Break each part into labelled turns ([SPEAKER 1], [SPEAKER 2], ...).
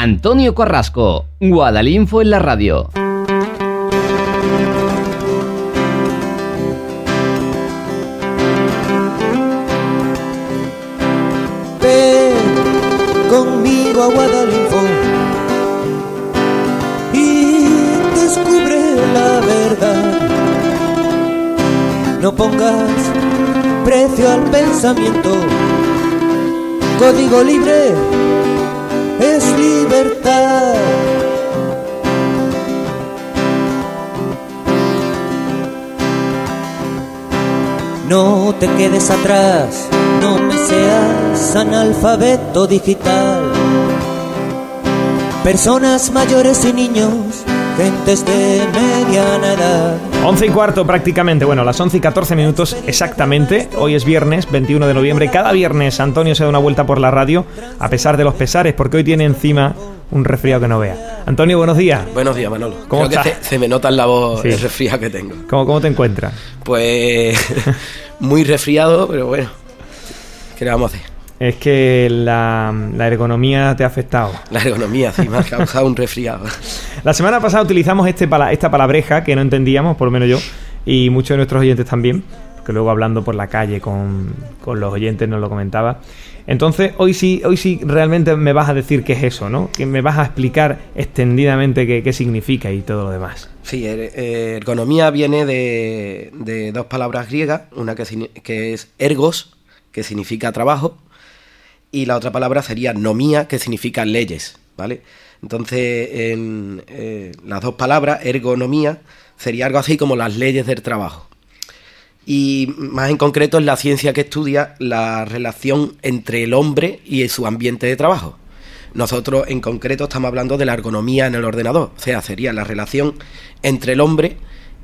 [SPEAKER 1] Antonio Carrasco, Guadalinfo en la radio.
[SPEAKER 2] Ven conmigo a Guadalinfo y descubre la verdad. No pongas precio al pensamiento. Código libre es libertad. No te quedes atrás, no me seas analfabeto digital. Personas mayores y niños, gentes de mediana edad.
[SPEAKER 3] 11:15 prácticamente, bueno, las 11:14 exactamente. Hoy es viernes, 21 de noviembre. Cada viernes Antonio se da una vuelta por la radio, a pesar de los pesares, porque hoy tiene encima un resfriado que no vea. Antonio, buenos días.
[SPEAKER 4] Buenos días, Manolo.
[SPEAKER 3] ¿Cómo
[SPEAKER 4] Creo
[SPEAKER 3] estás?
[SPEAKER 4] que se me nota en la voz
[SPEAKER 3] Sí.
[SPEAKER 4] el resfriado que tengo.
[SPEAKER 3] ¿Cómo te encuentras?
[SPEAKER 4] Pues muy resfriado, pero bueno, ¿qué le vamos a hacer?
[SPEAKER 3] Es que la ergonomía te ha afectado.
[SPEAKER 4] La ergonomía, sí, me ha causado un resfriado.
[SPEAKER 3] La semana pasada utilizamos esta palabreja que no entendíamos, por lo menos yo, y muchos de nuestros oyentes también, que luego hablando por la calle con los oyentes nos lo comentaba. Entonces, hoy sí realmente me vas a decir qué es eso, ¿no? Que me vas a explicar extendidamente qué significa y todo lo demás.
[SPEAKER 4] Sí, ergonomía viene de dos palabras griegas, una que es ergos, que significa trabajo, y la otra palabra sería nomía, que significa leyes, ¿vale? Entonces, las dos palabras, ergonomía, sería algo así como las leyes del trabajo. Y más en concreto es la ciencia que estudia la relación entre el hombre y su ambiente de trabajo. Nosotros en concreto estamos hablando de la ergonomía en el ordenador, o sea, sería la relación entre el hombre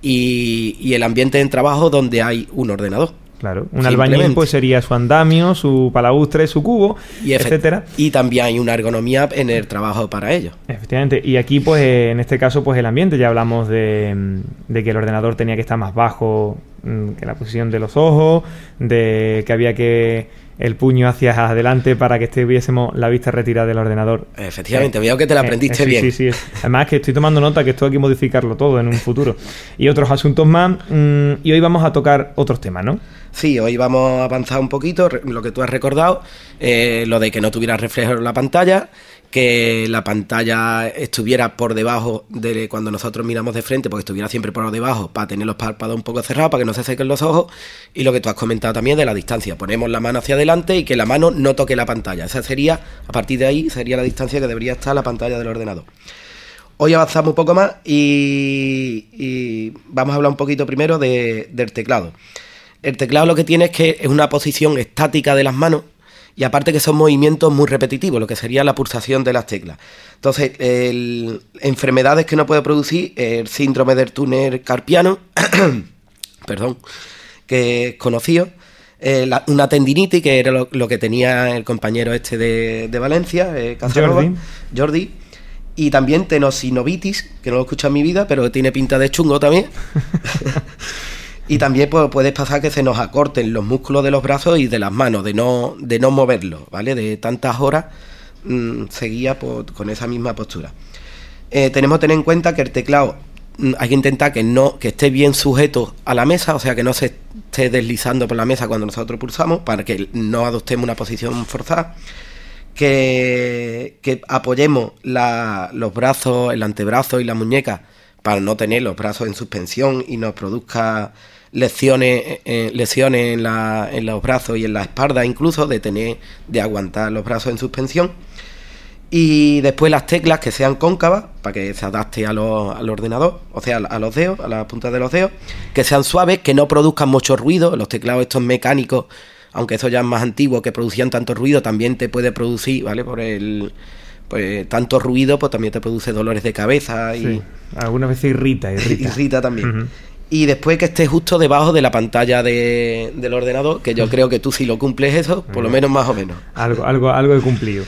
[SPEAKER 4] y el ambiente de trabajo donde hay un ordenador.
[SPEAKER 3] Claro, un albañil pues sería su andamio, su palaustre, su cubo, etcétera.
[SPEAKER 4] Y también hay una ergonomía en el trabajo para ello.
[SPEAKER 3] Efectivamente, y aquí pues en este caso pues el ambiente, ya hablamos de que el ordenador tenía que estar más bajo que la posición de los ojos, de que había que el puño hacia adelante para que tuviésemos la vista retirada del ordenador.
[SPEAKER 4] Efectivamente, veo que te la aprendiste bien.
[SPEAKER 3] Sí. Además que estoy tomando nota que esto hay que modificarlo todo en un futuro. Y otros asuntos más, y hoy vamos a tocar otros temas, ¿no?
[SPEAKER 4] Sí, hoy vamos a avanzar un poquito, lo que tú has recordado, lo de que no tuviera reflejo en la pantalla, que la pantalla estuviera por debajo de cuando nosotros miramos de frente, porque estuviera siempre por debajo para tener los párpados un poco cerrados, para que no se sequen los ojos, y lo que tú has comentado también de la distancia, ponemos la mano hacia adelante y que la mano no toque la pantalla. Esa sería, a partir de ahí, sería la distancia que debería estar la pantalla del ordenador. Hoy avanzamos un poco más y vamos a hablar un poquito primero del teclado. El teclado lo que tiene es que es una posición estática de las manos y aparte que son movimientos muy repetitivos, lo que sería la pulsación de las teclas. Entonces, enfermedades que no puede producir el síndrome del túnel carpiano, perdón, que es conocido, una tendinitis, que era lo que tenía el compañero este de Valencia, Casanova, Jordi, y también tenosinovitis, que no lo he escuchado en mi vida, pero tiene pinta de chungo también. Y también pues, puede pasar que se nos acorten los músculos de los brazos y de las manos, de no moverlos, ¿vale? De tantas horas seguidas con esa misma postura. Tenemos que tener en cuenta que el teclado hay que intentar que esté bien sujeto a la mesa, o sea, que no se esté deslizando por la mesa cuando nosotros pulsamos, para que no adoptemos una posición forzada. Que apoyemos los brazos, el antebrazo y la muñeca para no tener los brazos en suspensión y nos produzca lesiones en los brazos y en la espalda, incluso de aguantar los brazos en suspensión. Y después las teclas que sean cóncavas para que se adapte al ordenador, o sea, a los dedos, a las puntas de los dedos, que sean suaves, que no produzcan mucho ruido. Los teclados estos mecánicos, aunque eso ya es más antiguo, que producían tanto ruido, también te puede producir, ¿vale? Pues tanto ruido, pues también te produce dolores de cabeza y
[SPEAKER 3] sí, algunas veces irrita
[SPEAKER 4] también. Uh-huh. Y después que esté justo debajo de la pantalla del ordenador, que yo creo que tú si lo cumples eso, por lo menos más o menos.
[SPEAKER 3] Algo he cumplido.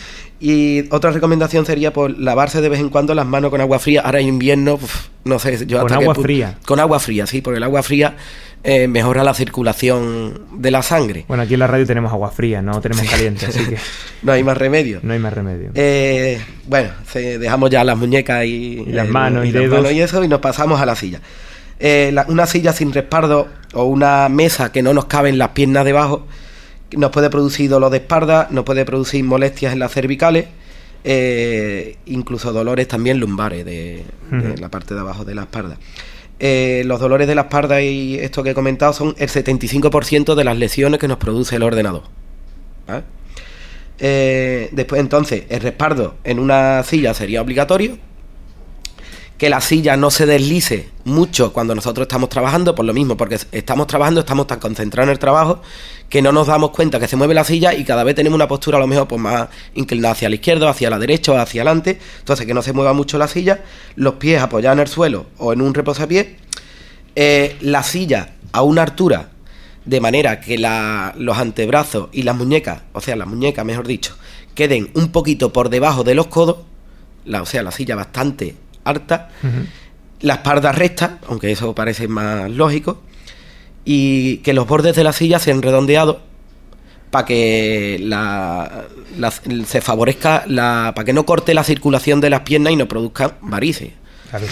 [SPEAKER 4] Y otra recomendación sería por lavarse de vez en cuando las manos con agua fría. Ahora en invierno, no sé, yo
[SPEAKER 3] con agua fría.
[SPEAKER 4] Con agua fría, sí, porque el agua fría mejora la circulación de la sangre.
[SPEAKER 3] Bueno, aquí en la radio tenemos agua fría, no tenemos caliente, así que
[SPEAKER 4] no hay más remedio.
[SPEAKER 3] No hay más remedio.
[SPEAKER 4] Bueno, dejamos ya las muñecas y
[SPEAKER 3] las manos y
[SPEAKER 4] las
[SPEAKER 3] dedos
[SPEAKER 4] manos y eso, y nos pasamos a la silla. Una silla sin respaldo o una mesa que no nos caben las piernas debajo nos puede producir dolor de espalda, nos puede producir molestias en las cervicales, incluso dolores también lumbares de la parte de abajo de la espalda. Los dolores de la espalda y esto que he comentado son el 75% de las lesiones que nos produce el ordenador, ¿vale? Después, entonces, el respaldo en una silla sería obligatorio. Que la silla no se deslice mucho cuando nosotros estamos trabajando, por lo mismo, porque estamos trabajando, estamos tan concentrados en el trabajo que no nos damos cuenta que se mueve la silla y cada vez tenemos una postura a lo mejor pues más inclinada hacia la izquierda, hacia la derecha o hacia adelante. Entonces, que no se mueva mucho la silla, los pies apoyados en el suelo o en un reposapiés, la silla a una altura de manera que los antebrazos y las muñecas, o sea, las muñecas, mejor dicho, queden un poquito por debajo de los codos, o sea, la silla bastante alta, la espalda recta, aunque eso parece más lógico, y que los bordes de la silla sean redondeados para que se favorezca para que no corte la circulación de las piernas y no produzca varices.
[SPEAKER 3] Claro.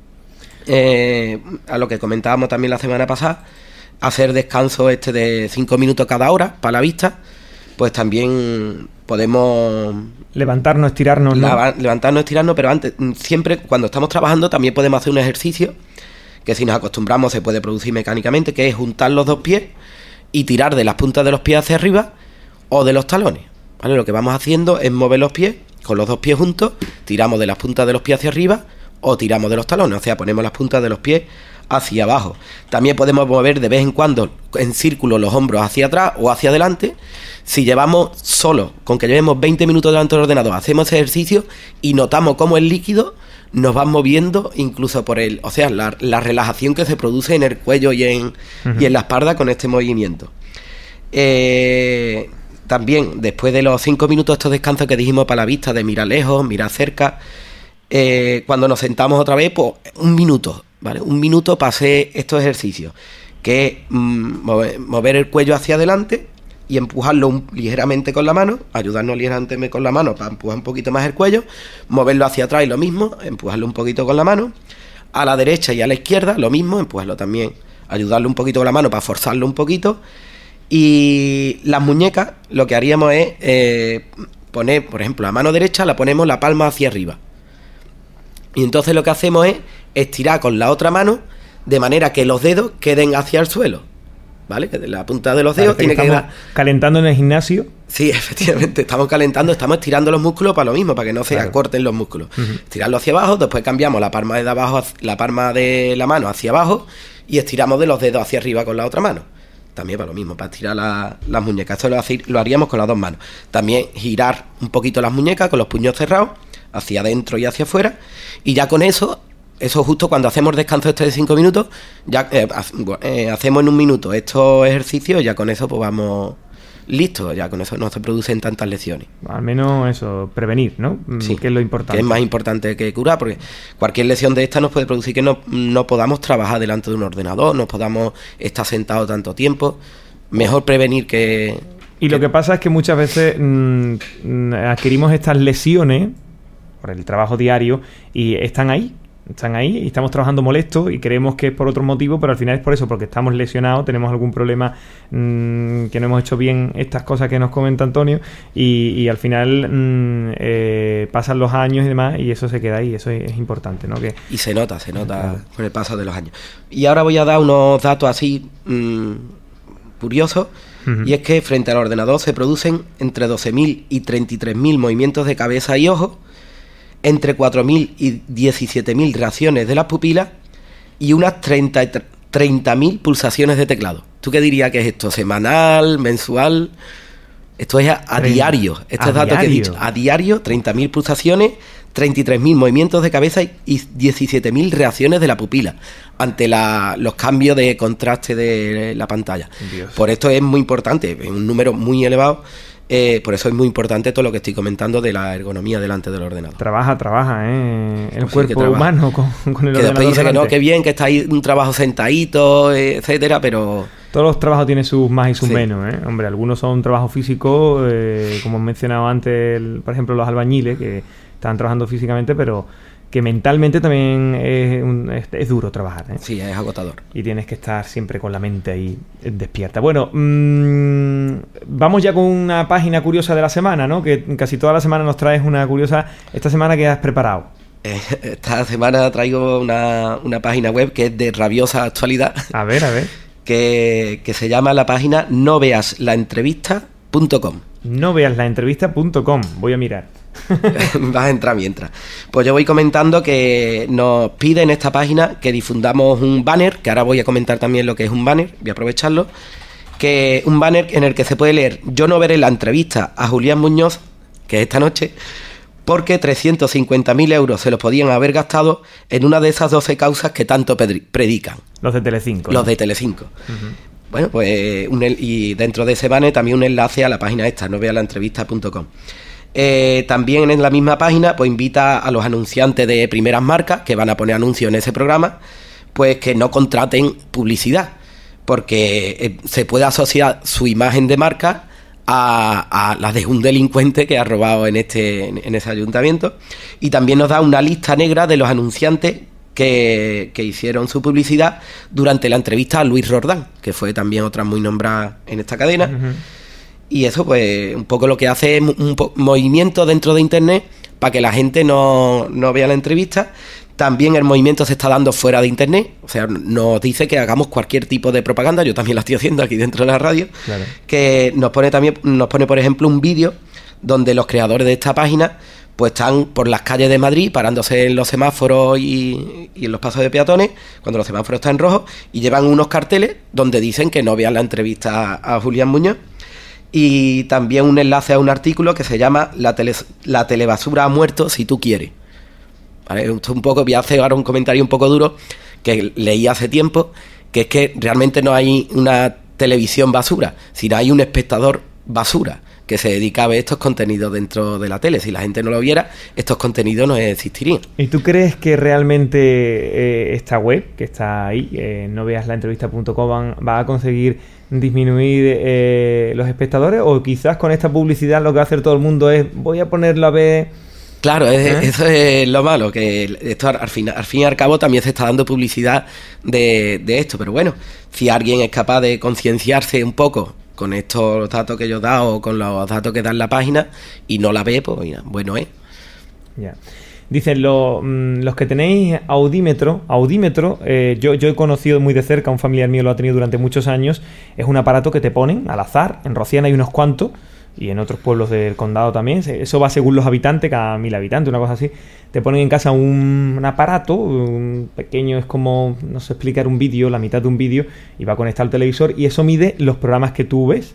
[SPEAKER 4] A lo que comentábamos también la semana pasada, hacer descanso de 5 minutos cada hora para la vista, pues también podemos
[SPEAKER 3] levantarnos, estirarnos, ¿no?
[SPEAKER 4] Levantarnos, estirarnos, pero antes, siempre cuando estamos trabajando también podemos hacer un ejercicio que si nos acostumbramos se puede producir mecánicamente, que es juntar los dos pies y tirar de las puntas de los pies hacia arriba o de los talones, ¿vale? Lo que vamos haciendo es mover los pies con los dos pies juntos, tiramos de las puntas de los pies hacia arriba o tiramos de los talones, o sea, ponemos las puntas de los pies hacia abajo. También podemos mover de vez en cuando en círculo los hombros hacia atrás o hacia adelante. Si llevamos solo, con que llevemos 20 minutos delante del ordenador, hacemos ese ejercicio y notamos cómo el líquido nos va moviendo incluso por o sea, la relajación que se produce en el cuello y en la espalda con este movimiento. También, después de los 5 minutos estos descansos que dijimos para la vista, de mirar lejos, mirar cerca, cuando nos sentamos otra vez, pues un minuto, ¿vale? Un minuto para hacer estos ejercicios, que es mover el cuello hacia adelante y empujarlo ligeramente con la mano, ayudarnos ligeramente con la mano para empujar un poquito más el cuello, moverlo hacia atrás y lo mismo, empujarlo un poquito con la mano, a la derecha y a la izquierda lo mismo, empujarlo también, ayudarlo un poquito con la mano para forzarlo un poquito. Y las muñecas lo que haríamos es poner, por ejemplo, la mano derecha la ponemos la palma hacia arriba. Y entonces lo que hacemos es estirar con la otra mano de manera que los dedos queden hacia el suelo, ¿vale? Que la punta de los dedos tiene que quedar...
[SPEAKER 3] ¿Calentando en el gimnasio?
[SPEAKER 4] Sí, efectivamente, estamos calentando, estamos estirando los músculos para lo mismo, para que no se acorten los músculos. Estirarlo hacia abajo, después cambiamos la palma de abajo, la palma de la mano hacia abajo y estiramos de los dedos hacia arriba con la otra mano. También para lo mismo, para estirar las muñecas. Esto lo haríamos con las dos manos. También girar un poquito las muñecas con los puños cerrados, hacia adentro y hacia afuera, y ya con eso justo cuando hacemos descanso de 5 minutos, ya hacemos en un minuto estos ejercicios, ya con eso pues vamos listos, ya con eso no se producen tantas lesiones.
[SPEAKER 3] Al menos eso, prevenir, ¿no?
[SPEAKER 4] Sí,
[SPEAKER 3] que es lo importante.
[SPEAKER 4] Que es más importante que curar, porque cualquier lesión de esta nos puede producir que no podamos trabajar delante de un ordenador, no podamos estar sentados tanto tiempo. Mejor prevenir que...
[SPEAKER 3] Y lo que pasa es que muchas veces adquirimos estas lesiones por el trabajo diario y están ahí y estamos trabajando molestos y creemos que es por otro motivo, pero al final es por eso, porque estamos lesionados, tenemos algún problema, que no hemos hecho bien estas cosas que nos comenta Antonio y al final pasan los años y demás y eso se queda ahí, eso es importante, ¿no?
[SPEAKER 4] Y se nota con el paso de los años. Y ahora voy a dar unos datos así curiosos, y es que frente al ordenador se producen entre 12.000 y 33.000 movimientos de cabeza y ojos, entre 4.000 y 17.000 reacciones de las pupilas y unas 30.000 pulsaciones de teclado. ¿Tú qué dirías que es esto? ¿Semanal? ¿Mensual? Esto es a diario. Estos datos que he dicho. A diario, 30.000 pulsaciones, 33.000 movimientos de cabeza y 17.000 reacciones de la pupila ante los cambios de contraste de la pantalla.
[SPEAKER 3] Dios.
[SPEAKER 4] Por esto es muy importante, es un número muy elevado. Por eso es muy importante todo lo que estoy comentando de la ergonomía delante del ordenador.
[SPEAKER 3] Trabaja, el
[SPEAKER 4] Pues sí,
[SPEAKER 3] cuerpo humano con el
[SPEAKER 4] que
[SPEAKER 3] ordenador
[SPEAKER 4] después dice
[SPEAKER 3] delante.
[SPEAKER 4] que no, que bien, que está ahí un trabajo sentadito, etcétera, pero...
[SPEAKER 3] Todos los trabajos tienen sus más y sus
[SPEAKER 4] Sí.
[SPEAKER 3] menos, ¿eh? Hombre, algunos son trabajos físicos, como he mencionado antes, por ejemplo, los albañiles, que están trabajando físicamente, pero que mentalmente también es duro trabajar, ¿eh?
[SPEAKER 4] Sí, es agotador.
[SPEAKER 3] Y tienes que estar siempre con la mente ahí despierta. Bueno, vamos ya con una página curiosa de la semana, ¿no? Que casi toda la semana nos traes una curiosa. Esta semana, ¿qué has preparado?
[SPEAKER 4] Esta semana traigo una página web que es de rabiosa actualidad,
[SPEAKER 3] A ver.
[SPEAKER 4] que se llama la página noveaslaentrevista.com.
[SPEAKER 3] Noveaslaentrevista.com. Voy a mirar.
[SPEAKER 4] Vas a entrar mientras. Pues yo voy comentando que nos pide en esta página que difundamos un banner, que ahora voy a comentar también lo que es un banner, voy a aprovecharlo, que un banner en el que se puede leer: yo no veré la entrevista a Julián Muñoz, que es esta noche, porque 350.000 euros se los podían haber gastado en una de esas 12 causas que tanto predican.
[SPEAKER 3] Los de Telecinco.
[SPEAKER 4] Los
[SPEAKER 3] ¿no?
[SPEAKER 4] de Telecinco.
[SPEAKER 3] Ujú.
[SPEAKER 4] Bueno, pues y dentro de ese banner también un enlace a la página esta, noveaslaentrevista.com. También en la misma página pues invita a los anunciantes de primeras marcas que van a poner anuncios en ese programa, pues que no contraten publicidad, porque se puede asociar su imagen de marca a la de un delincuente que ha robado en ese ayuntamiento. Y también nos da una lista negra de los anunciantes que hicieron su publicidad durante la entrevista a Luis Roldán, que fue también otra muy nombrada en esta cadena.
[SPEAKER 3] Ujú.
[SPEAKER 4] Y eso, pues, un poco lo que hace es un movimiento dentro de Internet para que la gente no vea la entrevista. También el movimiento se está dando fuera de Internet. O sea, nos dice que hagamos cualquier tipo de propaganda. Yo también la estoy haciendo aquí dentro de la radio.
[SPEAKER 3] Claro.
[SPEAKER 4] Que nos pone, por ejemplo, un vídeo donde los creadores de esta página pues están por las calles de Madrid parándose en los semáforos y en los pasos de peatones cuando los semáforos están en rojo, y llevan unos carteles donde dicen que no vean la entrevista a Julián Muñoz. Y también un enlace a un artículo que se llama La telebasura ha muerto si tú quieres. ¿Vale? Esto un poco, voy a hacer ahora un comentario un poco duro que leí hace tiempo, que es que realmente no hay una televisión basura, sino hay un espectador basura que se dedica a ver estos contenidos dentro de la tele. Si la gente no lo viera, estos contenidos no existirían.
[SPEAKER 3] ¿Y tú crees que realmente esta web, que está ahí, noveaslaentrevista.com, va a conseguir disminuir los espectadores? ¿O quizás con esta publicidad lo que va a hacer todo el mundo es voy a ponerlo a ver?
[SPEAKER 4] Claro, eso es lo malo, que esto al fin y al cabo también se está dando publicidad de esto. Pero bueno, si alguien es capaz de concienciarse un poco con estos datos que yo he dado o con los datos que da en la página y no la ve, pues mira, bueno es.
[SPEAKER 3] Ya. Dicen los que tenéis audímetro, yo he conocido muy de cerca, un familiar mío lo ha tenido durante muchos años. Es un aparato que te ponen al azar. En Rociana hay unos cuantos y en otros pueblos del condado también. Eso va según los habitantes, cada 1000 habitantes, una cosa así. Te ponen en casa un aparato, un pequeño, es como, no sé explicar, un vídeo, la mitad de un vídeo, y va conectado al televisor, y eso mide los programas que tú ves,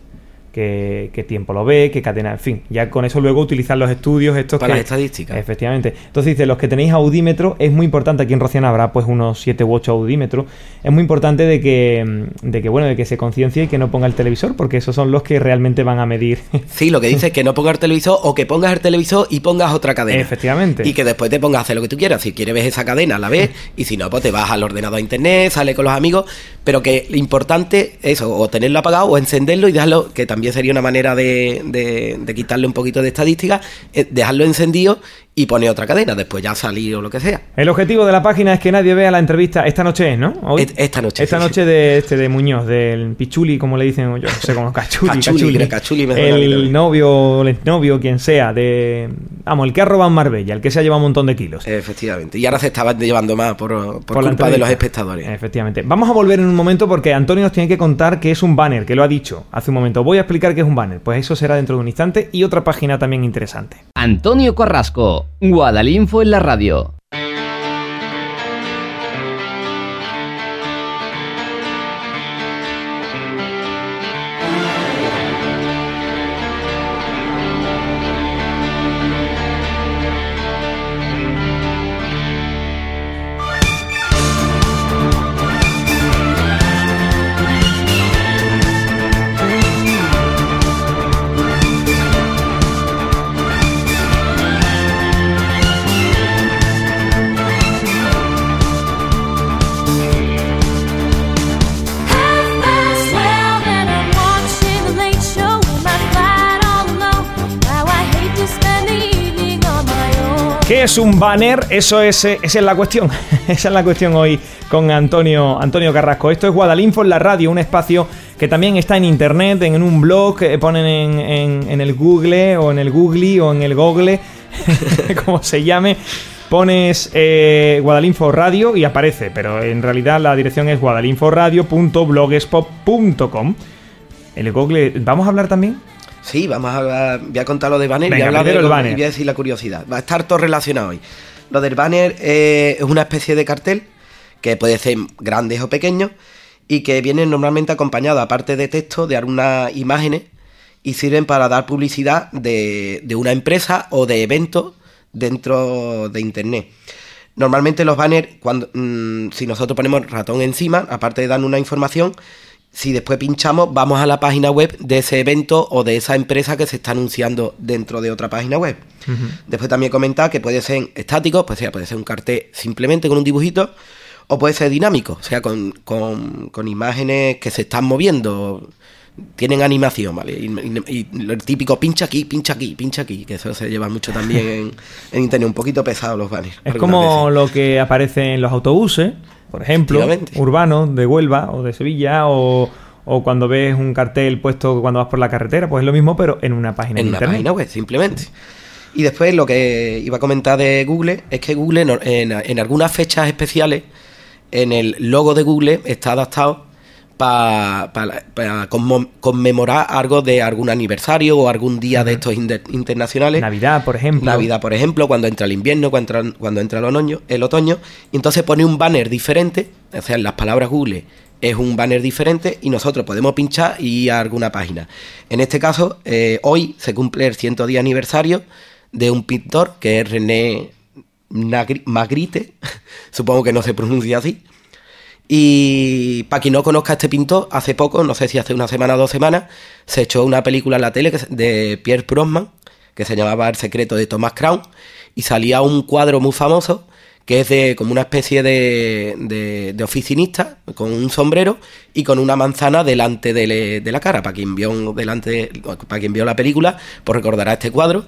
[SPEAKER 3] qué tiempo lo ve, qué cadena, en fin. Ya con eso luego utilizar los estudios estos
[SPEAKER 4] para las estadísticas.
[SPEAKER 3] Efectivamente. Entonces dice, los que tenéis audímetro, es muy importante, aquí en Rociana habrá pues unos 7 u 8 audímetros, es muy importante de que se conciencie y que no ponga el televisor, porque esos son los que realmente van a medir.
[SPEAKER 4] Sí, lo que dice es que no pongas el televisor, o que pongas el televisor y pongas otra cadena.
[SPEAKER 3] Efectivamente.
[SPEAKER 4] Y que después te pongas a hacer lo que tú quieras. Si quieres ver esa cadena, la ves, y si no, pues te vas al ordenador a internet, sale con los amigos, pero que lo importante es eso, o tenerlo apagado o encenderlo y dejarlo, que también sería una manera de quitarle un poquito de estadística, dejarlo encendido y poner otra cadena, después ya salir o lo que sea.
[SPEAKER 3] El objetivo de la página es que nadie vea la entrevista esta noche, ¿no? Hoy.
[SPEAKER 4] Esta noche.
[SPEAKER 3] Esta
[SPEAKER 4] sí,
[SPEAKER 3] noche
[SPEAKER 4] sí.
[SPEAKER 3] de Muñoz, del Pichuli, como le dicen, yo no sé cómo,
[SPEAKER 4] Cachuli mejor
[SPEAKER 3] el novio, el exnovio, quien sea, el que ha robado en Marbella, el que se ha llevado un montón de kilos.
[SPEAKER 4] Efectivamente. Y ahora se estaban llevando más por
[SPEAKER 3] la
[SPEAKER 4] culpa
[SPEAKER 3] entrevista
[SPEAKER 4] de los espectadores.
[SPEAKER 3] Efectivamente. Vamos a volver en un momento porque Antonio nos tiene que contar que es un banner, que lo ha dicho hace un momento. Voy a explicar qué es un banner. Pues eso será dentro de un instante, y otra página también interesante.
[SPEAKER 1] Antonio Carrasco, Guadalinfo en la radio.
[SPEAKER 3] es un banner? Esa es la cuestión. Esa es la cuestión hoy con Antonio Carrasco. Esto es Guadalinfo en la radio, un espacio que también está en internet, en un blog, ponen en el Google o en el Googly o en el Google, como se llame. Pones Guadalinfo Radio y aparece, pero en realidad la dirección es guadalinforadio.blogspot.com. El Google, ¿vamos a hablar también?
[SPEAKER 4] Sí, voy a contar lo de banner.
[SPEAKER 3] Venga,
[SPEAKER 4] y hablar
[SPEAKER 3] del banner.
[SPEAKER 4] Y voy a decir la curiosidad. Va a estar todo relacionado hoy. Lo del banner es una especie de cartel que puede ser grandes o pequeños y que vienen normalmente acompañado, aparte de texto, de algunas imágenes y sirven para dar publicidad de una empresa o de eventos dentro de internet. Normalmente los banners, si nosotros ponemos ratón encima, aparte de dar una información, si después pinchamos, vamos a la página web de ese evento o de esa empresa que se está anunciando dentro de otra página web. Uh-huh. Después también comentar que puede ser estático, pues puede ser un cartel simplemente con un dibujito, o puede ser dinámico, o sea, con imágenes que se están moviendo, tienen animación, ¿vale? Y el típico pincha aquí, que eso se lleva mucho también en internet, un poquito pesado los banners.
[SPEAKER 3] Es como lo que aparece en los autobuses, por ejemplo, urbanos de Huelva o de Sevilla, o cuando ves un cartel puesto cuando vas por la carretera, pues es lo mismo, pero en una página de internet. En una página
[SPEAKER 4] web, simplemente. Y después lo que iba a comentar de Google es que Google en algunas fechas especiales, en el logo de Google está adaptado para conmemorar algo de algún aniversario o algún día de estos internacionales.
[SPEAKER 3] Navidad, por ejemplo,
[SPEAKER 4] cuando entra el invierno, cuando entra el otoño. Y entonces pone un banner diferente, o sea, en las palabras Google es un banner diferente y nosotros podemos pinchar y ir a alguna página. En este caso, hoy se cumple el 110 aniversario de un pintor que es René Magritte, supongo que no se pronuncia así. Y para quien no conozca a este pintor, hace poco, no sé si hace una semana o 2 semanas, se echó una película en la tele de Pierre Brosnan que se llamaba El secreto de Thomas Crown, y salía un cuadro muy famoso que es de como una especie de oficinista con un sombrero y con una manzana delante de la cara. Para quien vio la película, pues recordará este cuadro.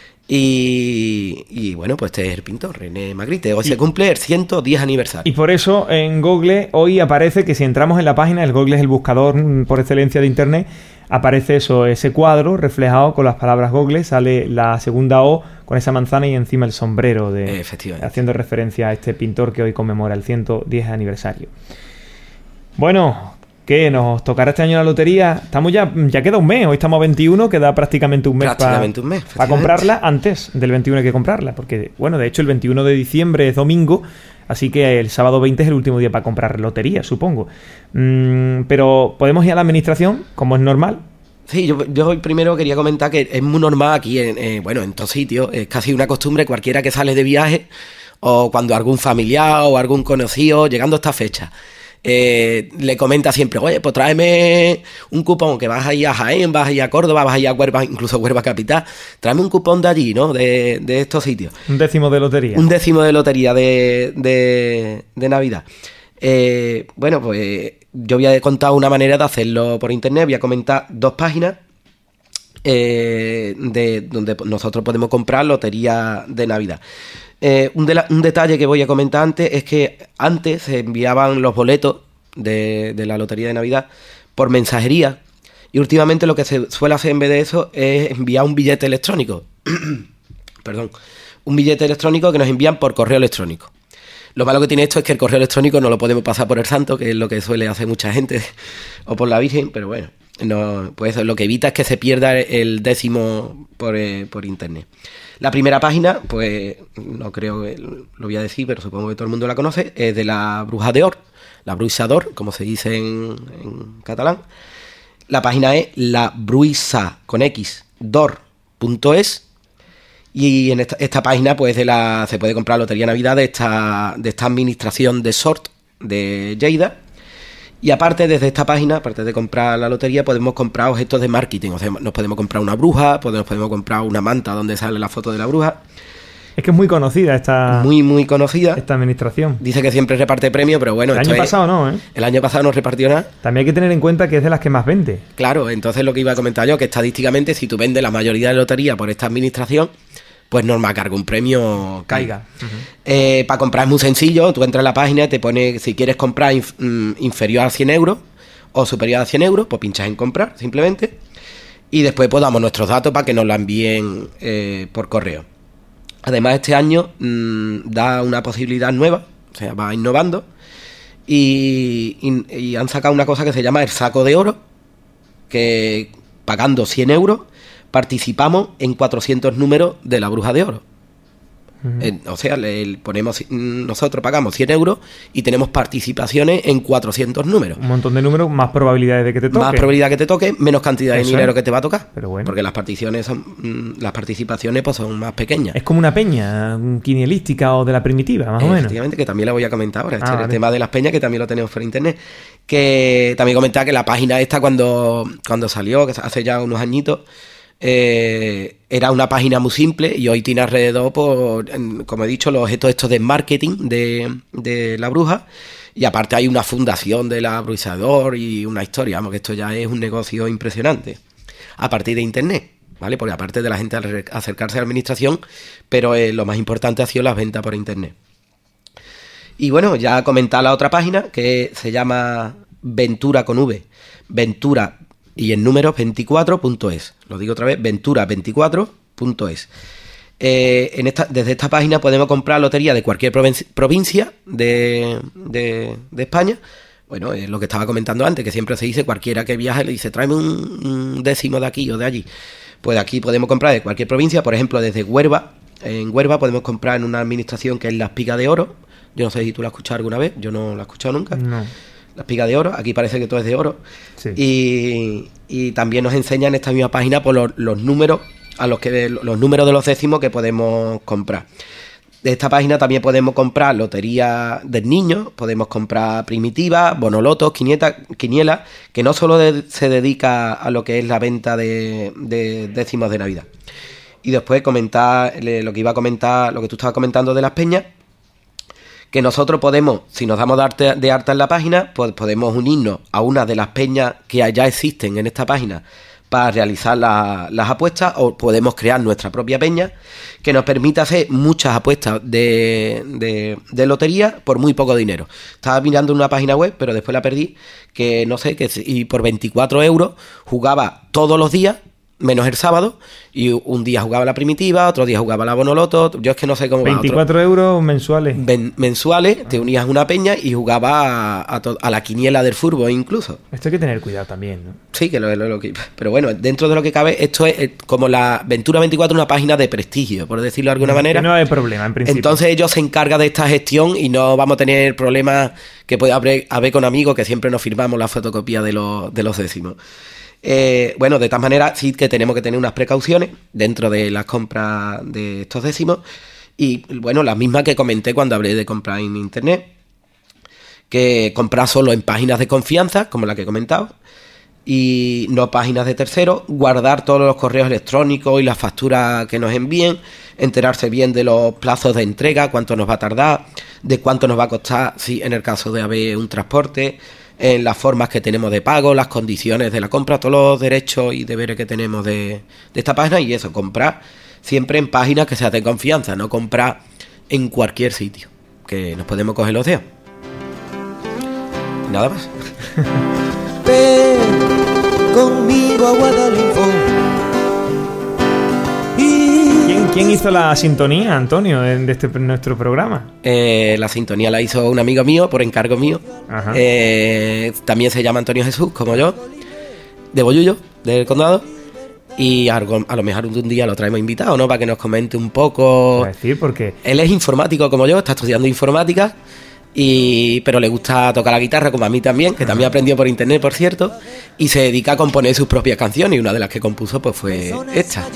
[SPEAKER 4] Y bueno, pues este es el pintor, René Magritte. Hoy se cumple el 110 aniversario.
[SPEAKER 3] Y por eso en Google hoy aparece que si entramos en la página, el Google es el buscador por excelencia de internet, aparece ese cuadro reflejado con las palabras Google, sale la segunda O con esa manzana y encima el sombrero, haciendo referencia a este pintor que hoy conmemora el 110 aniversario. Bueno, ¿qué? ¿Nos tocará este año la lotería? Estamos ya queda un mes, hoy estamos a 21, queda prácticamente un mes para comprarla. Antes del 21 hay que comprarla, porque, bueno, de hecho el 21 de diciembre es domingo, así que el sábado 20 es el último día para comprar lotería, supongo. Pero podemos ir a la administración, como es normal.
[SPEAKER 4] Sí, yo hoy primero quería comentar que es muy normal aquí, en todos sitios, es casi una costumbre, cualquiera que sale de viaje, o cuando algún familiar o algún conocido, llegando a esta fecha, le comenta siempre, oye, pues tráeme un cupón, que vas a ir a Jaén, vas a ir a Córdoba, vas a ir a Huelva, incluso Huelva capital, tráeme un cupón de allí, ¿no? De estos sitios.
[SPEAKER 3] Un décimo de lotería.
[SPEAKER 4] Un décimo de lotería de Navidad. Bueno, pues yo voy a contar una manera de hacerlo por internet. Voy a comentar 2 páginas donde nosotros podemos comprar lotería de Navidad. Un detalle que voy a comentar antes es que antes se enviaban los boletos de la lotería de Navidad por mensajería, y últimamente lo que se suele hacer en vez de eso es enviar un billete electrónico. Perdón, un billete electrónico que nos envían por correo electrónico. Lo malo que tiene esto es que el correo electrónico no lo podemos pasar por el santo, que es lo que suele hacer mucha gente, o por la Virgen, pero bueno, no, pues lo que evita es que se pierda el décimo por internet. La primera página, pues no creo que lo voy a decir, pero supongo que todo el mundo la conoce, es de la Bruja d'Or, la Bruixa d'Or, como se dice en catalán. La página es la Bruixa con X, d'Or.es, y en esta página pues se puede comprar lotería Navidad de esta administración de Sort de Lleida. Y aparte, desde esta página, aparte de comprar la lotería, podemos comprar objetos de marketing. O sea, nos podemos comprar una bruja, podemos comprar una manta donde sale la foto de la bruja.
[SPEAKER 3] Es que es muy conocida esta...
[SPEAKER 4] Muy conocida.
[SPEAKER 3] Esta administración.
[SPEAKER 4] Dice que siempre reparte premios, pero bueno...
[SPEAKER 3] El año pasado no, ¿eh?
[SPEAKER 4] El año pasado no repartió nada.
[SPEAKER 3] También hay que tener en cuenta que es de las que más vende.
[SPEAKER 4] Claro, entonces lo que iba a comentar yo, que estadísticamente, si tú vendes la mayoría de lotería por esta administración, pues normal que algún premio
[SPEAKER 3] Caiga.
[SPEAKER 4] Para comprar es muy sencillo, tú entras en la página y te pone si quieres comprar inferior a 100 euros o superior a 100 euros, pues pinchas en comprar simplemente y después pues damos nuestros datos para que nos la envíen por correo. Además este año da una posibilidad nueva, o sea, va innovando y han sacado una cosa que se llama el saco de oro, que pagando 100 euros participamos en 400 números de la Bruja de Oro. O sea, nosotros pagamos 100 euros y tenemos participaciones en 400 números.
[SPEAKER 3] Un montón de números, más probabilidades de que te toque.
[SPEAKER 4] Más probabilidad que te toque, menos cantidad de dinero que te va a tocar.
[SPEAKER 3] Pero bueno.
[SPEAKER 4] Porque las participaciones pues son más pequeñas.
[SPEAKER 3] Es como una peña quinielística o de la primitiva, más o menos.
[SPEAKER 4] Efectivamente, que también la voy a comentar ahora. El
[SPEAKER 3] vale.
[SPEAKER 4] tema de las peñas, que también lo tenemos por internet. Que también comentaba que la página esta cuando salió, que hace ya unos añitos, era una página muy simple y hoy tiene alrededor, como he dicho, los objetos estos de marketing de la bruja, y aparte hay una fundación de la Bruisador y una historia, vamos, que esto ya es un negocio impresionante a partir de internet, ¿vale? Porque aparte de la gente acercarse a la administración, pero lo más importante ha sido las ventas por internet. Y bueno, ya comentar la otra página que se llama Ventura con V, Ventura y en números 24.es. Lo digo otra vez, ventura24.es. Desde esta página podemos comprar lotería de cualquier provincia de España. Bueno, es lo que estaba comentando antes, que siempre se dice, cualquiera que viaje le dice, tráeme un décimo de aquí o de allí. Pues de aquí podemos comprar de cualquier provincia, por ejemplo, desde Huelva. En Huelva podemos comprar en una administración que es la Espiga de Oro. Yo no sé si tú la has escuchado alguna vez, yo no la he escuchado nunca.
[SPEAKER 3] No.
[SPEAKER 4] La Espiga de Oro, aquí parece que todo es de oro. Sí. Y también nos enseñan en esta misma página por los números los números de los décimos que podemos comprar. De esta página también podemos comprar lotería del niño, podemos comprar primitivas, bonolotos, quinielas, que no solo se dedica a lo que es la venta de décimos de Navidad. Y después comentar lo que iba a comentar, lo que tú estabas comentando de las peñas, que nosotros podemos, si nos damos de alta en la página, pues podemos unirnos a una de las peñas que ya existen en esta página para realizar las apuestas, o podemos crear nuestra propia peña que nos permita hacer muchas apuestas de lotería por muy poco dinero. Estaba mirando una página web, pero después la perdí, que no sé, y por 24 euros jugaba todos los días, menos el sábado, y un día jugaba la primitiva, otro día jugaba la bonoloto. Yo es que no sé cómo
[SPEAKER 3] 24 euros mensuales.
[SPEAKER 4] Mensuales, te unías a una peña y jugaba a la quiniela del fútbol incluso.
[SPEAKER 3] Esto hay que tener cuidado también, ¿no?
[SPEAKER 4] Sí, que lo que... Pero bueno, dentro de lo que cabe, esto es como la Ventura 24, una página de prestigio, por decirlo de alguna manera.
[SPEAKER 3] Que no hay problema, en principio.
[SPEAKER 4] Entonces ellos se encargan de esta gestión y no vamos a tener problemas que puede haber con amigos que siempre nos firmamos la fotocopia de los décimos. Bueno, de todas maneras sí que tenemos que tener unas precauciones dentro de las compras de estos décimos, y bueno, las mismas que comenté cuando hablé de comprar en internet, que comprar solo en páginas de confianza, como la que he comentado, y no páginas de terceros, guardar todos los correos electrónicos y las facturas que nos envíen, enterarse bien de los plazos de entrega, cuánto nos va a tardar, de cuánto nos va a costar si en el caso de haber un transporte, en las formas que tenemos de pago, las condiciones de la compra, todos los derechos y deberes que tenemos de esta página. Y eso, comprar siempre en páginas que sean de confianza, no comprar en cualquier sitio, que nos podemos coger los dedos. Nada más.
[SPEAKER 2] Ven conmigo a Guadalinfo.
[SPEAKER 3] ¿Quién hizo la sintonía, Antonio, de nuestro programa?
[SPEAKER 4] La sintonía la hizo un amigo mío, por encargo mío.
[SPEAKER 3] Ajá.
[SPEAKER 4] También se llama Antonio Jesús, como yo, de Bollullo, del Condado. Y a lo mejor un día lo traemos invitado, ¿no? Para que nos comente un poco.
[SPEAKER 3] Es decir, porque
[SPEAKER 4] él es informático como yo, está estudiando informática, pero le gusta tocar la guitarra, como a mí también, que también aprendió por internet, por cierto, y se dedica a componer sus propias canciones, y una de las que compuso pues fue esta.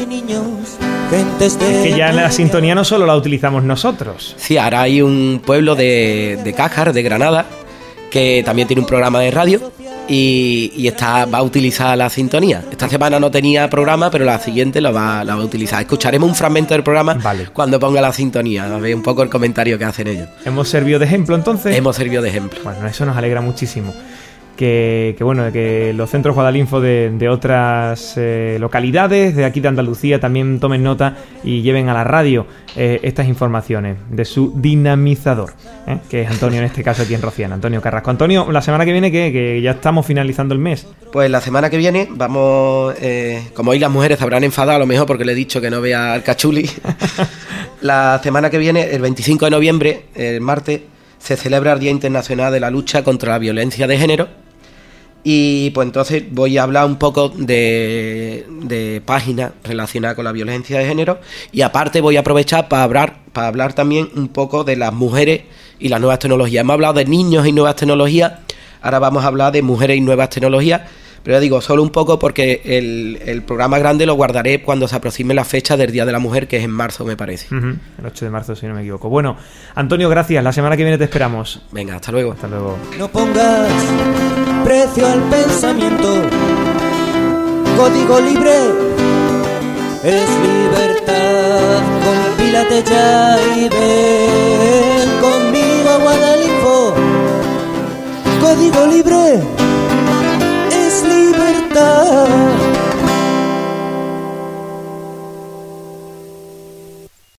[SPEAKER 3] Es que ya la sintonía no solo la utilizamos nosotros.
[SPEAKER 4] Sí, ahora hay un pueblo de Cájar, de Granada, que también tiene un programa de radio y va a utilizar la sintonía. Esta semana no tenía programa, pero la siguiente la va a utilizar. Escucharemos un fragmento del programa cuando ponga la sintonía, a ver un poco el comentario que hacen ellos.
[SPEAKER 3] ¿Hemos servido de ejemplo entonces?
[SPEAKER 4] Hemos servido de ejemplo.
[SPEAKER 3] Bueno, eso nos alegra muchísimo. bueno, que los centros Guadalinfo de otras localidades de aquí de Andalucía también tomen nota y lleven a la radio estas informaciones de su dinamizador, que es Antonio, en este caso aquí en Rociana, Antonio Carrasco. Antonio, la semana que viene, que ya estamos finalizando el mes.
[SPEAKER 4] Pues la semana que viene vamos, como hoy las mujeres se habrán enfadado a lo mejor porque le he dicho que no vea al cachuli. La semana que viene, el 25 de noviembre, el martes, se celebra el Día Internacional de la Lucha contra la Violencia de Género. Y pues entonces voy a hablar un poco de páginas relacionadas con la violencia de género, y aparte voy a aprovechar para hablar también un poco de las mujeres y las nuevas tecnologías. Hemos hablado de niños y nuevas tecnologías, ahora vamos a hablar de mujeres y nuevas tecnologías, pero ya digo, solo un poco porque el programa grande lo guardaré cuando se aproxime la fecha del Día de la Mujer, que es en marzo, me parece.
[SPEAKER 3] El 8 de marzo, si no me equivoco. Bueno, Antonio, gracias. La semana que viene te esperamos.
[SPEAKER 4] Venga, hasta luego.
[SPEAKER 3] Hasta luego.
[SPEAKER 2] No pongas precio al pensamiento. Código libre es libertad. Compílate ya y ven conmigo a Guadalinfo. Código libre